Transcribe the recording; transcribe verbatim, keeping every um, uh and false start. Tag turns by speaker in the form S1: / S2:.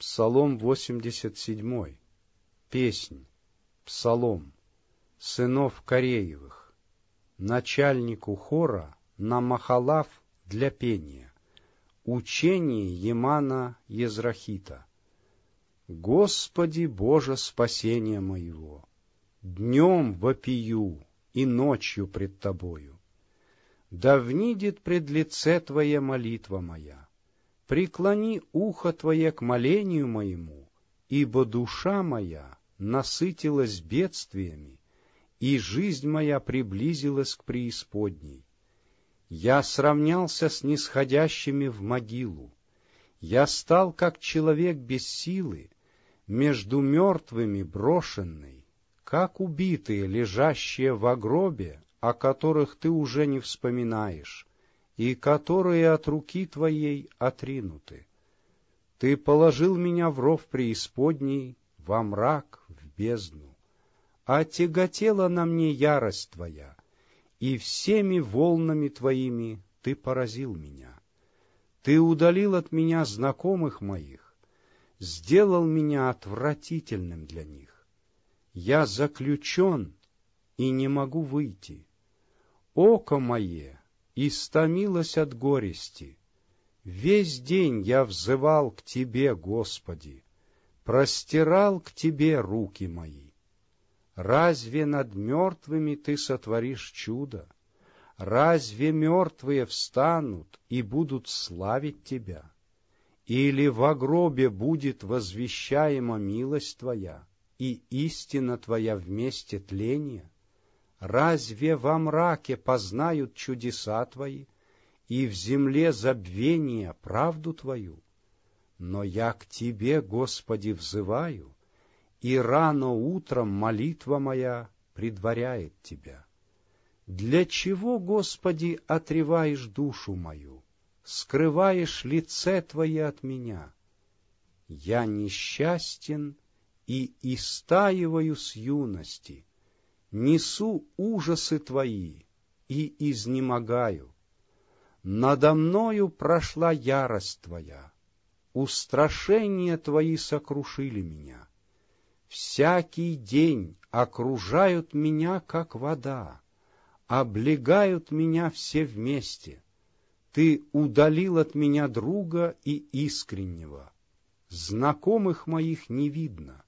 S1: Псалом восемьдесят седьмой. Песнь, псалом, сынов Кореевых, начальнику хора на махалав для пения, учение Емана Езрахита. Господи Боже спасения моего, днем вопию и ночью пред Тобою. Да внидит пред лице Твое молитва моя, преклони ухо Твое к молению моему, ибо душа моя насытилась бедствиями, и жизнь моя приблизилась к преисподней. Я сравнялся с нисходящими в могилу, я стал, как человек без силы, между мертвыми брошенный, как убитые, лежащие во гробе, о которых Ты уже не вспоминаешь, и которые от руки Твоей отринуты. Ты положил меня в ров преисподней, во мрак, в бездну. А тяготела на мне ярость Твоя, и всеми волнами Твоими Ты поразил меня. Ты удалил от меня знакомых моих, сделал меня отвратительным для них. Я заключен и не могу выйти. Око мое истомилось от горести. Весь день я взывал к Тебе, Господи, простирал к Тебе руки мои. Разве над мертвыми Ты сотворишь чудо? Разве мертвые встанут и будут славить Тебя? Или во гробе будет возвещаема милость Твоя и истина Твоя вместе тления? Разве во мраке познают чудеса Твои, и в земле забвения правду Твою? Но я к Тебе, Господи, взываю, и рано утром молитва моя предваряет Тебя. Для чего, Господи, отреваешь душу мою, скрываешь лице Твое от меня? Я несчастен и истаиваю с юности, несу ужасы Твои и изнемогаю. Надо мною прошла ярость Твоя, устрашения Твои сокрушили меня. Всякий день окружают меня, как вода, облегают меня все вместе. Ты удалил от меня друга и искреннего, знакомых моих не видно.